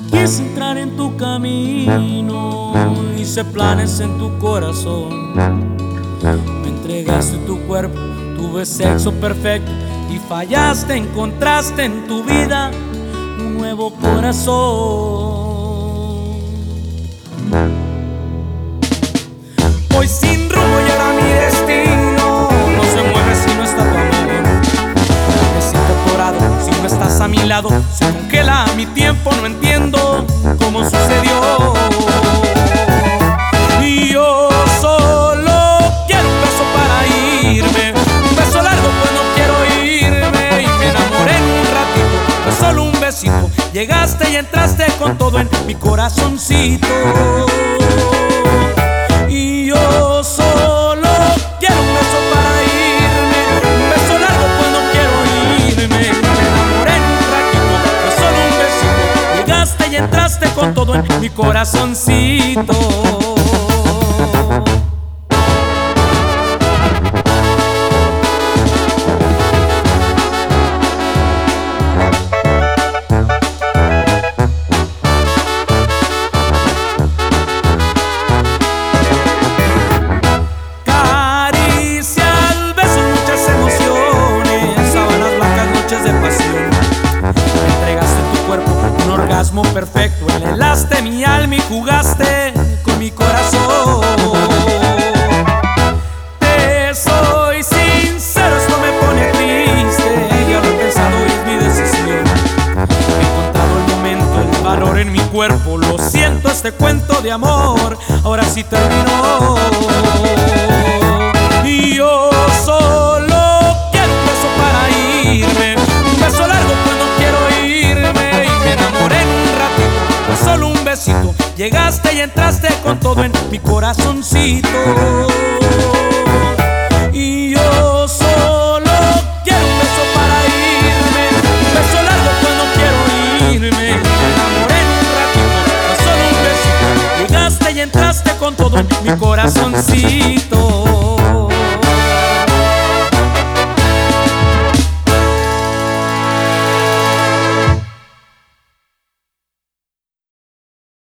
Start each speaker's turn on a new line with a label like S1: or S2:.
S1: Quise entrar en tu camino, hice planes en tu corazón. Me entregaste tu cuerpo, tuve sexo perfecto y fallaste, encontraste en tu vida un nuevo corazón. Hoy sin rumbo llega mi destino, no se mueve si no está tu amor. Me siento atorado si no estás a mi lado, se congela mi tiempo, no entiendo cómo sucedió. Y yo solo quiero un beso para irme, un beso largo pues no quiero irme. Y me enamoré en un ratito, fue solo un besito. Llegaste y entraste con todo en mi corazoncito. Y yo solo quiero un beso para irme, un beso largo pues no quiero irme. Me enamoré en un ratito, fue solo un besito. Llegaste y entraste con todo en mi corazoncito. Perfecto, anhelaste mi alma y jugaste con mi corazón. Te soy sincero, esto me pone triste. Ya lo he pensado y es mi decisión. He encontrado el momento, el valor en mi cuerpo. Lo siento, este cuento de amor ahora sí terminó. Y yo solo quiero un beso para irme, un beso largo pues no quiero irme. Y me enamoré en un ratito, solo un besito. Llegaste y entraste con todo en mi corazoncito. Y yo solo quiero un beso para irme, un beso largo pues no quiero irme. Me enamoré en un ratito, solo un besito. Llegaste y entraste con todo en mi corazoncito.